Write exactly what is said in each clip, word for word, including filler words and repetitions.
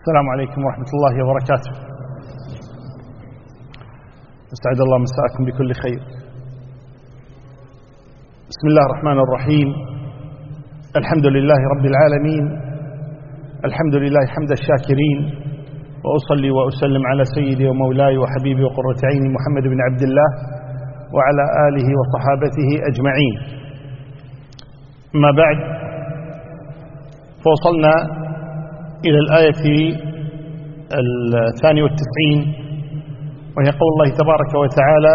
السلام عليكم ورحمة الله وبركاته. أسعد الله مساءكم بكل خير. بسم الله الرحمن الرحيم. الحمد لله رب العالمين، الحمد لله حمد الشاكرين، وأصلي وأسلم على سيدي ومولاي وحبيبي وقرة عيني محمد بن عبد الله وعلى آله وصحابته أجمعين. أما بعد، فوصلنا إلى الآية الثانية والتسعين، وهي قول الله تبارك وتعالى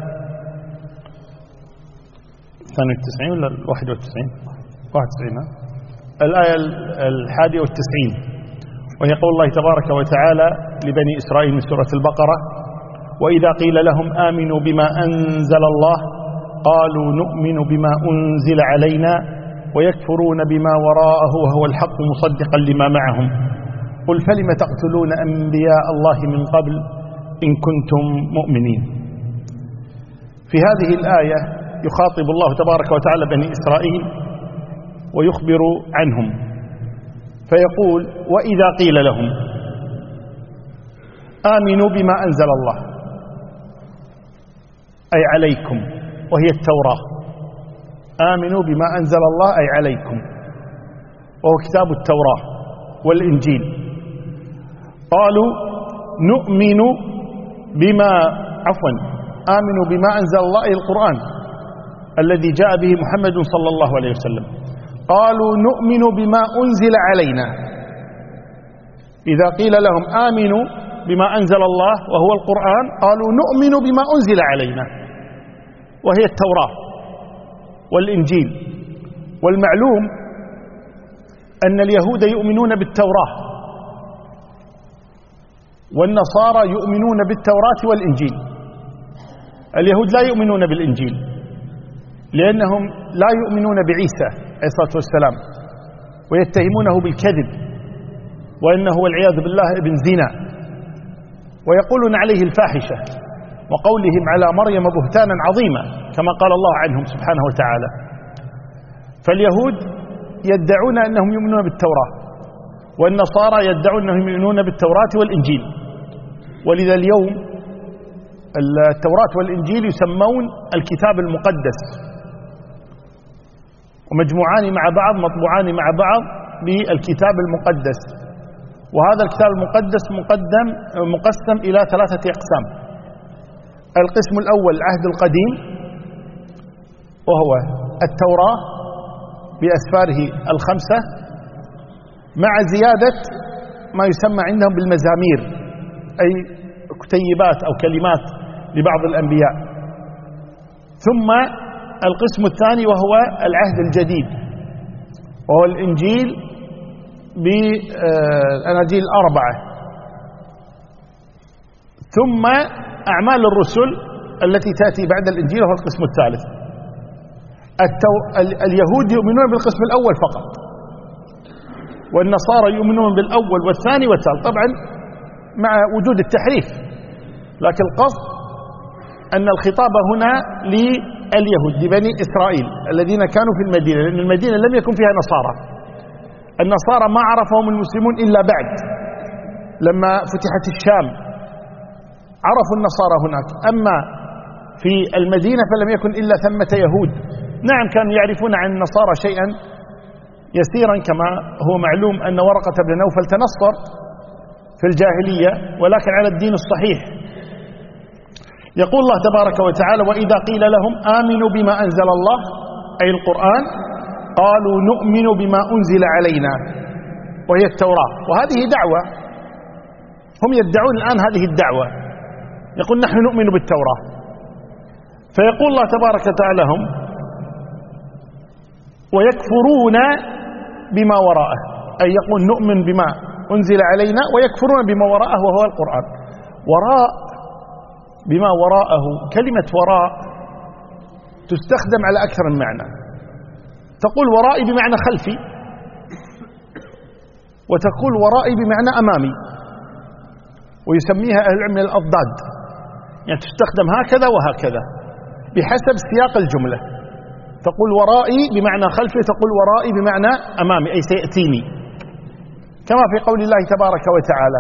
الثانية والتسعين ولا الواحد والتسعين؟ واحد وتسعين. الآية الحادية والتسعين، وهي قول الله تبارك وتعالى لبني إسرائيل من سورة البقرة: وإذا قيل لهم آمنوا بما أنزل الله قالوا نؤمن بما أنزل علينا ويكفرون بما وراءه وهو الحق مصدقا لما معهم قل فلم تقتلون أنبياء الله من قبل إن كنتم مؤمنين. في هذه الآية يخاطب الله تبارك وتعالى بني إسرائيل ويخبر عنهم، فيقول: وإذا قيل لهم آمنوا بما أنزل الله، أي عليكم، وهي التوراة. آمنوا بما أنزل الله أي عليكم، وهو كتاب التوراة والإنجيل. قالوا نؤمن بما عفوا آمنوا بما أنزل الله أي القرآن الذي جاء به محمد صلى الله عليه وسلم. قالوا نؤمن بما أنزل علينا. إذا قيل لهم آمنوا بما أنزل الله وهو القرآن قالوا نؤمن بما أنزل علينا، وهي التوراة والإنجيل. والمعلوم أن اليهود يؤمنون بالتوراة والنصارى يؤمنون بالتوراة والإنجيل. اليهود لا يؤمنون بالإنجيل لأنهم لا يؤمنون بعيسى عليه الصلاة والسلام، ويتهمونه بالكذب وأنه والعياذ بالله ابن زنا، ويقولون عليه الفاحشة، وقولهم على مريم بهتانا عظيما كما قال الله عنهم سبحانه وتعالى. فاليهود يدعون أنهم يؤمنون بالتوراة، والنصارى يدعون أنهم يؤمنون بالتوراة والإنجيل. ولذا اليوم التوراة والإنجيل يسمون الكتاب المقدس، ومجموعان مع بعض، مطبوعان مع بعض بالكتاب المقدس. وهذا الكتاب المقدس مقدم مقسم إلى ثلاثة أقسام. القسم الأول العهد القديم، وهو التوراة بأسفاره الخمسة، مع زيادة ما يسمى عندهم بالمزامير، أي كتيبات أو كلمات لبعض الأنبياء. ثم القسم الثاني وهو العهد الجديد، وهو الإنجيل بالأناجيل الأربعة. ثم أعمال الرسل التي تأتي بعد الإنجيل، وهو القسم الثالث. التو... اليهود يؤمنون بالقسم الأول فقط، والنصارى يؤمنون بالأول والثاني والثالث، طبعا مع وجود التحريف، لكن القصد أن الخطاب هنا لليهود، لبني إسرائيل الذين كانوا في المدينة، لأن المدينة لم يكن فيها نصارى. النصارى ما عرفهم المسلمون إلا بعد، لما فتحت الشام عرفوا النصارى هناك. أما في المدينة فلم يكن إلا ثمة يهود. نعم، كانوا يعرفون عن النصارى شيئا يسيرا، كما هو معلوم أن ورقة بن نوفل تنصر في الجاهلية، ولكن على الدين الصحيح. يقول الله تبارك وتعالى: وإذا قيل لهم آمنوا بما أنزل الله أي القرآن قالوا نؤمن بما أنزل علينا، وهي التوراة. وهذه دعوة، هم يدعون الآن هذه الدعوة، يقول نحن نؤمن بالتوراة. فيقول الله تبارك وتعالى لهم: ويكفرون بما وراءه، أي يقول نؤمن بما أنزل علينا ويكفرون بما وراءه وهو القرآن. وراء بما وراءه، كلمة وراء تستخدم على أكثر من معنى. تقول ورائي بمعنى خلفي، وتقول ورائي بمعنى أمامي، ويسميها أهل العلم الأضداد، يعني تستخدم هكذا وهكذا بحسب سياق الجملة. تقول ورائي بمعنى خلفي، تقول ورائي بمعنى أمامي أي سيأتيني. كما في قول الله تبارك وتعالى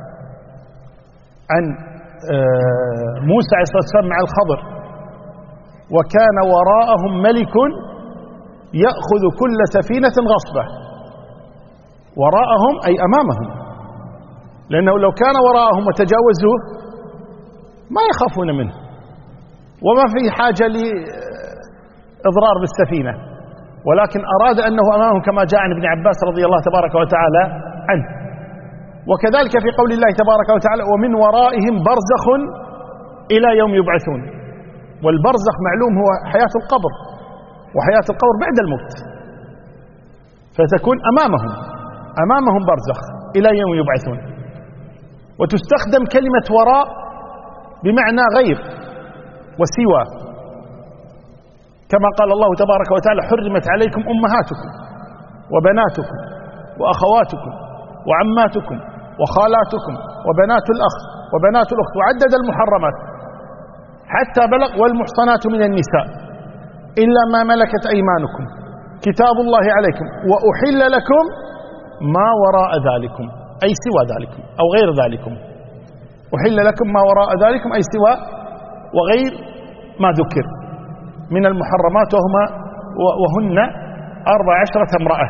عن موسى عليه الصلاة والسلام مع الخضر: وكان وراءهم ملك يأخذ كل سفينة غصبة. وراءهم أي أمامهم، لأنه لو كان وراءهم وتجاوزوه ما يخافون منه وما في حاجة لإضرار بالسفينة، ولكن أراد أنه أمامهم كما جاء عن ابن عباس رضي الله تبارك وتعالى عنه. وكذلك في قول الله تبارك وتعالى: ومن ورائهم برزخ إلى يوم يبعثون. والبرزخ معلوم هو حياة القبر، وحياة القبر بعد الموت، فتكون أمامهم أمامهم برزخ إلى يوم يبعثون. وتستخدم كلمة وراء بمعنى غير وسوى، كما قال الله تبارك وتعالى: حرمت عليكم أمهاتكم وبناتكم وأخواتكم وعماتكم وخالاتكم وبنات الأخ وبنات الأخت، وعدد المحرمات حتى بلغ: والمحصنات من النساء إلا ما ملكت أيمانكم كتاب الله عليكم وأحل لكم ما وراء ذلكم، أي سوى ذلكم أو غير ذلكم. أحل لكم ما وراء ذلكم أي سوى وغير ما ذكر من المحرمات، وهما وهن أربع عشرة امرأة.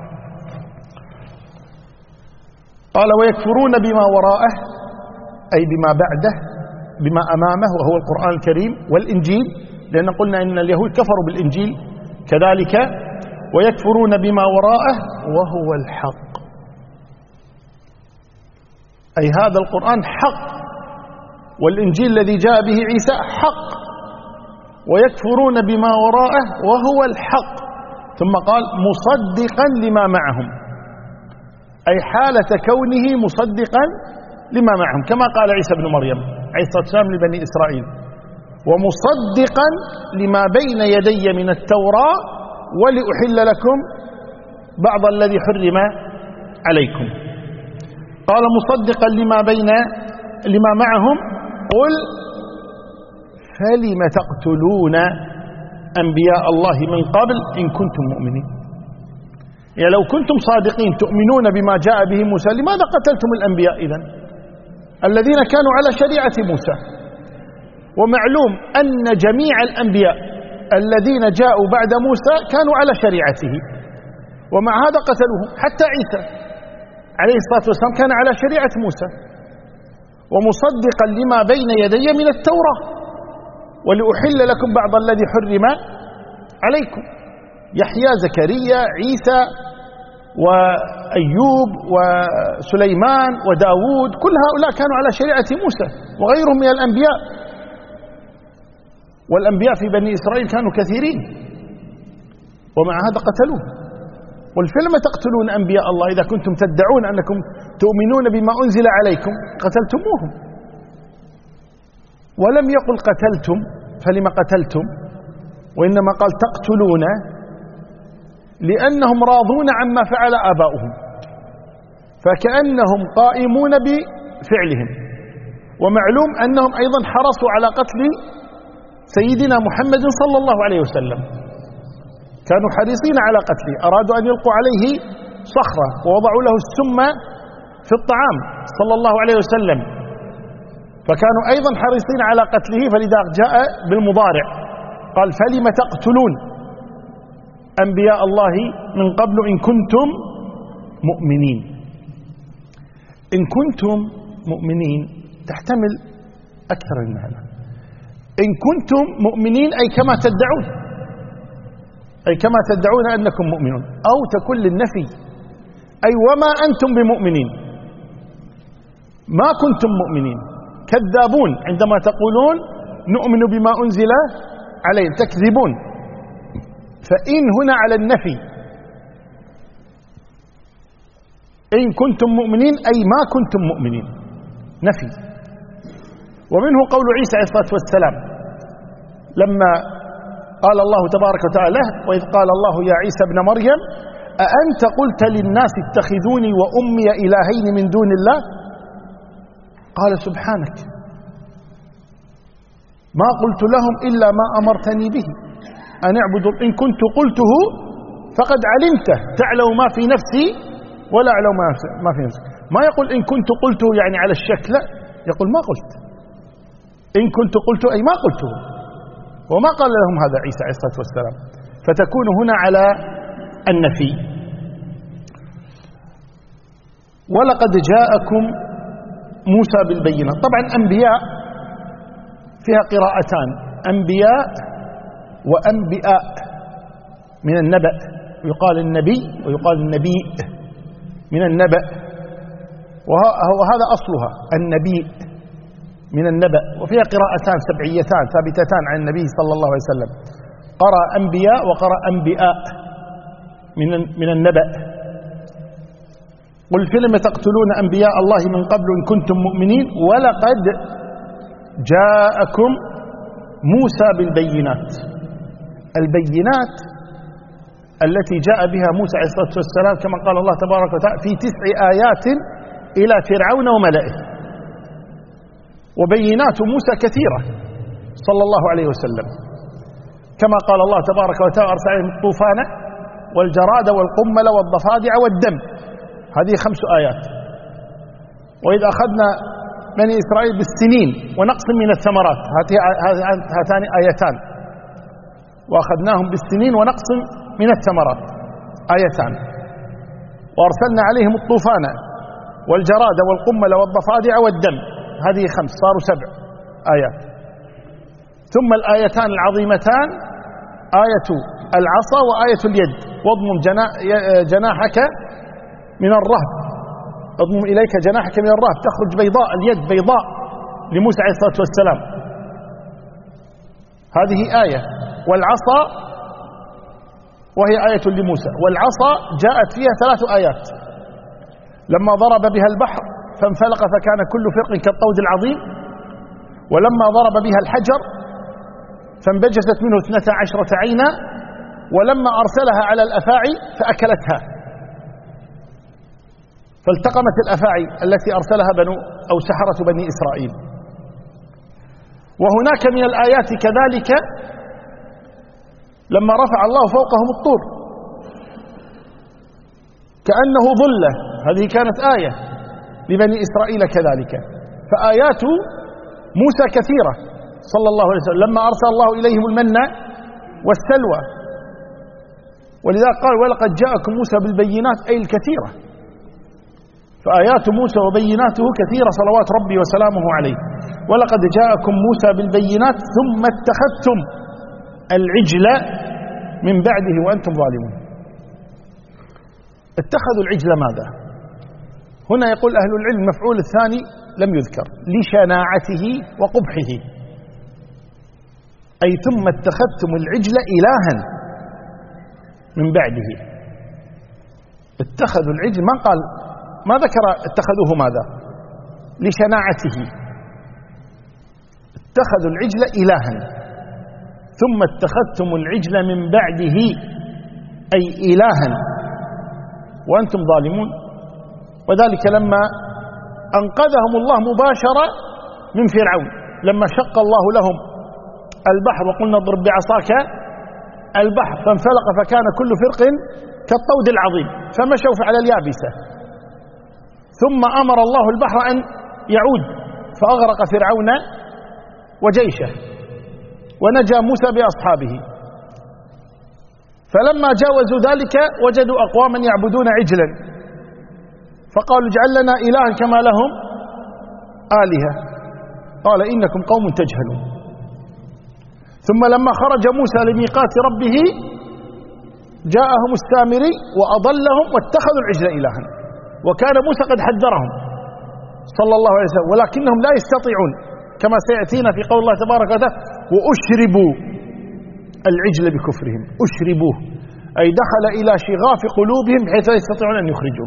قال: ويكفرون بما وراءه أي بما بعده، بما أمامه وهو القرآن الكريم والإنجيل، لأن قلنا إن اليهود كفروا بالإنجيل كذلك. ويكفرون بما وراءه وهو الحق، أي هذا القرآن حق، والإنجيل الذي جاء به عيسى حق. ويكفرون بما وراءه وهو الحق، ثم قال: مصدقا لما معهم، أي حالة كونه مصدقا لما معهم، كما قال عيسى بن مريم عليه الصلاة والسلام لبني إسرائيل: ومصدقا لما بين يدي من التوراة ولأحل لكم بعض الذي حرم عليكم. قال: مصدقا لما بين لما معهم قل فلم تقتلون أنبياء الله من قبل إن كنتم مؤمنين. يعني لو كنتم صادقين تؤمنون بما جاء به موسى لماذا قتلتم الأنبياء إذن الذين كانوا على شريعة موسى؟ ومعلوم أن جميع الأنبياء الذين جاءوا بعد موسى كانوا على شريعته، ومع هذا قتلوهم. حتى عيسى عليه الصلاة والسلام كان على شريعة موسى. ومصدقا لما بين يدي من التوراة ولأحل لكم بعض الذي حرم عليكم. يحيى، زكريا، عيسى، وأيوب وسليمان وداود، كل هؤلاء كانوا على شريعة موسى وغيرهم من الأنبياء. والأنبياء في بني إسرائيل كانوا كثيرين، ومع هذا قتلوه. والفلم تقتلون أنبياء الله إذا كنتم تدعون أنكم تؤمنون بما أنزل عليكم قتلتموهم. ولم يقل قتلتم فلما قتلتم، وإنما قال تقتلون لأنهم راضون عما فعل آباؤهم، فكأنهم قائمون بفعلهم. ومعلوم أنهم أيضا حرصوا على قتل سيدنا محمد صلى الله عليه وسلم، كانوا حريصين على قتله، أرادوا أن يلقوا عليه صخرة ووضعوا له السم في الطعام صلى الله عليه وسلم، فكانوا أيضا حريصين على قتله. فلذا جاء بالمضارع قال: فلم تقتلون أنبياء الله من قبل إن كنتم مؤمنين. إن كنتم مؤمنين تحتمل أكثر من هذا. إن كنتم مؤمنين أي كما تدعون، أي كما تدعون أنكم مؤمنون، أو تكون للنفي، أي وما أنتم بمؤمنين، ما كنتم مؤمنين، كذابون عندما تقولون نؤمن بما أنزل عليه، تكذبون. فإن هنا على النفي، إن كنتم مؤمنين أي ما كنتم مؤمنين، نفي. ومنه قول عيسى عليه الصلاة والسلام لما قال الله تبارك وتعالى: وإذ قال الله يا عيسى ابن مريم أأنت قلت للناس اتخذوني وأمي إلهين من دون الله؟ قال: سبحانك ما قلت لهم إلا ما أمرتني به أن اعبدوا، إن كنت قلته فقد علمته تعلم ما في نفسي ولا أعلم ما في نفسك. ما يقول إن كنت قلته يعني على الشك، لا، يقول ما قلت. إن كنت قلته أي ما قلته، وما قال لهم هذا عيسى عليه الصلاة والسلام. فتكون هنا على النفي. ولقد جاءكم موسى بالبينات. طبعا أنبياء فيها قراءتان، أنبياء وأنبئاء من النبأ، يقال النبي ويقال النبي من النبأ، وهذا أصلها النبي من النبأ. وفيها قراءتان سبعيتان ثابتتان عن النبي صلى الله عليه وسلم، قرأ أنبياء وقرأ أنبئاء من من النبأ. قل فلم تقتلون أنبياء الله من قبل إن كنتم مؤمنين ولقد جاءكم موسى بالبينات. البينات التي جاء بها موسى عليه الصلاة والسلام كما قال الله تبارك وتعالى في تسع آيات إلى فرعون وملئه. وبينات موسى كثيرة صلى الله عليه وسلم، كما قال الله تبارك وتعالى أرسل عليهم الطوفان والجراد والقمل والضفادع والدم، هذه خمس آيات. وإذ أخذنا بني إسرائيل بالسنين ونقص من الثمرات، هاتان آيتان. وأخذناهم بالسنين ونقص من الثمرات، آيتان. وأرسلنا عليهم الطوفان والجراد والقمل والضفادع والدم، هذه خمس، صاروا سبع آيات. ثم الآيتان العظيمتان آية العصا وآية اليد. واضمم جناحك من الرهب، اضمم إليك جناحك من الرهب تخرج بيضاء، اليد بيضاء لموسى عليه الصلاة والسلام، هذه آية. والعصا وهي آية لموسى. والعصا جاءت فيها ثلاث آيات، لما ضرب بها البحر فانفلق فكان كل فرق كالطود العظيم، ولما ضرب بها الحجر فانبجست منه اثنتا عشرة عينا، ولما أرسلها على الأفاعي فأكلتها، فالتقمت الأفاعي التي أرسلها بنو أو سحرة بني إسرائيل. وهناك من الآيات كذلك لما رفع الله فوقهم الطور كأنه ظلة، هذه كانت آية لبني إسرائيل كذلك. فآيات موسى كثيرة صلى الله عليه وسلم، لما أرسل الله إليهم المن والسلوى. ولذلك قال ولقد جاءكم موسى بالبينات، أي الكثيرة. فآيات موسى وبيناته كثيرة صلوات ربي وسلامه عليه. ولقد جاءكم موسى بالبينات ثم اتخذتم العجل من بعده وأنتم ظالمون. اتخذوا العجل ماذا؟ هنا يقول أهل العلم المفعول الثاني لم يذكر لشناعته وقبحه، أي ثم اتخذتم العجل إلها من بعده. اتخذوا العجل، ما قال، ما ذكر اتخذوه ماذا؟ لشناعته. اتخذوا العجل إلها ثم اتخذتم العجل من بعده، أي إلها وأنتم ظالمون. وذلك لما أنقذهم الله مباشرة من فرعون، لما شق الله لهم البحر وقلنا اضرب بعصاك البحر فانفلق فكان كل فرق كالطود العظيم، فمشوا على اليابسة. ثم أمر الله البحر أن يعود فأغرق فرعون وجيشه ونجا موسى بأصحابه. فلما جاوزوا ذلك وجدوا أقواما يعبدون عجلا، فقالوا اجعل لنا إلها كما لهم آلهة، قال إنكم قوم تجهلون. ثم لما خرج موسى لميقات ربه جاءهم السامري وأضلهم واتخذوا العجل إلها، وكان موسى قد حذرهم صلى الله عليه وسلم، ولكنهم لا يستطيعون كما سيأتينا في قول الله تبارك وتعالى وأشربوا العجل بكفرهم. أشربوه أي دخل إلى شغاف قلوبهم بحيث لا يستطيعون أن يخرجوه.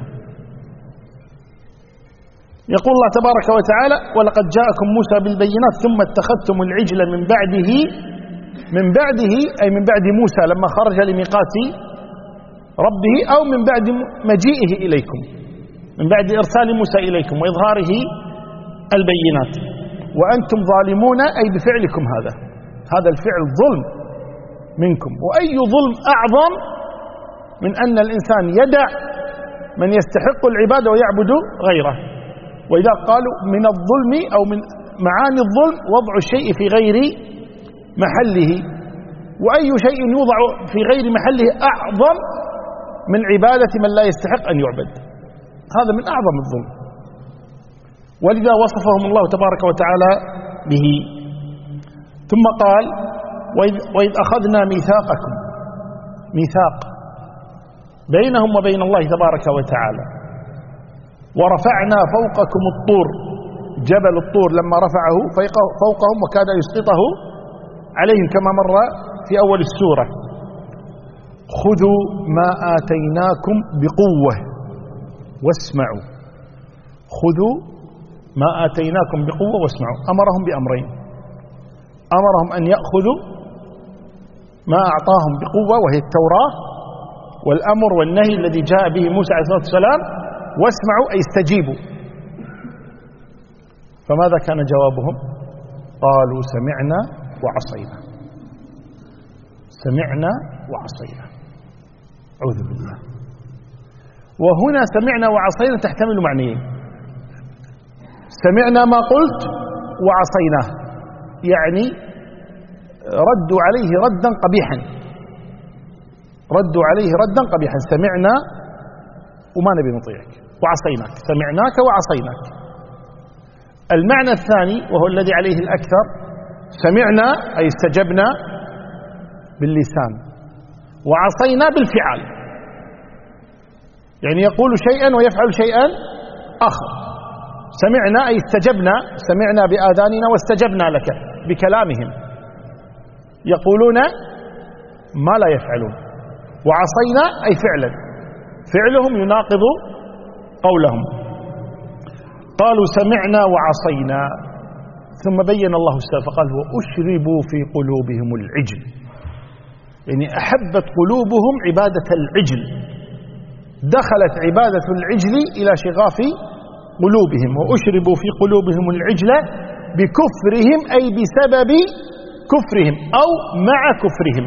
يقول الله تبارك وتعالى ولقد جاءكم موسى بالبينات ثم اتخذتم العجل من بعده، من بعده أي من بعد موسى لما خرج لميقات ربه، أو من بعد مجيئه إليكم، من بعد إرسال موسى إليكم وإظهاره البينات، وأنتم ظالمون أي بفعلكم هذا، هذا الفعل ظلم منكم. وأي ظلم أعظم من أن الإنسان يدع من يستحق العبادة ويعبد غيره. وإذا قالوا من الظلم أو من معاني الظلم وضع الشيء في غير محله، وأي شيء يوضع في غير محله أعظم من عبادة من لا يستحق أن يعبد، هذا من أعظم الظلم. ولذا وصفهم الله تبارك وتعالى به. ثم قال وإذ, وإذ أخذنا ميثاقكم، ميثاق بينهم وبين الله تبارك وتعالى، ورفعنا فوقكم الطور، جبل الطور لما رفعه فوقهم وكاد يسقطه عليهم كما مر في أول السورة. خذوا ما آتيناكم بقوة واسمعوا، خذوا ما آتيناكم بقوة واسمعوا. أمرهم بأمرين، أمرهم أن يأخذوا ما أعطاهم بقوة وهي التوراة والأمر والنهي الذي جاء به موسى عليه الصلاة والسلام، واسمعوا أي استجيبوا. فماذا كان جوابهم؟ قالوا سمعنا وعصينا، سمعنا وعصينا، أعوذ بالله. وهنا سمعنا وعصينا تحتمل معنيين، سمعنا ما قلت وعصيناه، يعني ردوا عليه ردا قبيحا، ردوا عليه ردا قبيحا، سمعنا وما نبي نطيعك، وعصيناك، سمعناك وعصيناك. المعنى الثاني وهو الذي عليه الأكثر، سمعنا أي استجبنا باللسان، وعصينا بالفعل، يعني يقول شيئا ويفعل شيئا آخر. سمعنا أي استجبنا، سمعنا بآذاننا واستجبنا لك بكلامهم، يقولون ما لا يفعلون. وعصينا أي فعلا، فعلهم يناقض قولهم. قالوا سمعنا وعصينا، ثم بين الله السبب فقال وأشربوا في قلوبهم العجل، يعني أحبت قلوبهم عبادة العجل، دخلت عبادة العجل إلى شغاف قلوبهم. وأشربوا في قلوبهم العجل بكفرهم أي بسبب كفرهم أو مع كفرهم.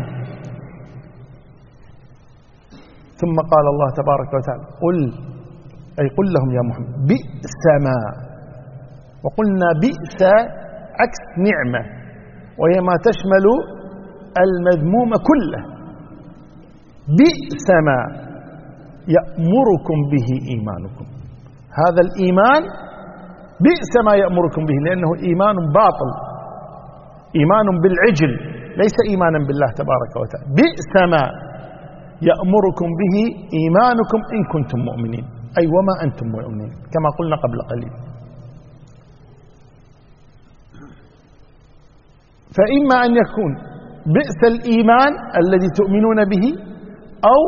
ثم قال الله تبارك وتعالى قل أي قل لهم يا محمد بئس ما، وقلنا بئس عكس نعمة، وهي ما تشمل المذموم كله. بئس ما يأمركم به إيمانكم، هذا الإيمان بئس ما يأمركم به، لأنه إيمان باطل، إيمان بالعجل ليس إيمانا بالله تبارك وتعالى. بئس ما يأمركم به إيمانكم إن كنتم مؤمنين، أي وما أنتم مؤمنين كما قلنا قبل قليل. فإما أن يكون بئس الإيمان الذي تؤمنون به، أو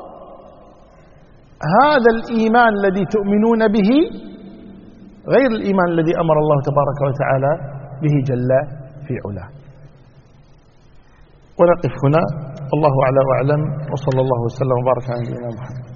هذا الإيمان الذي تؤمنون به غير الإيمان الذي أمر الله تبارك وتعالى به جل في علاه. ونقف هنا، والله أعلى وأعلم، وصلى الله وسلم وبارك على نبينا محمد.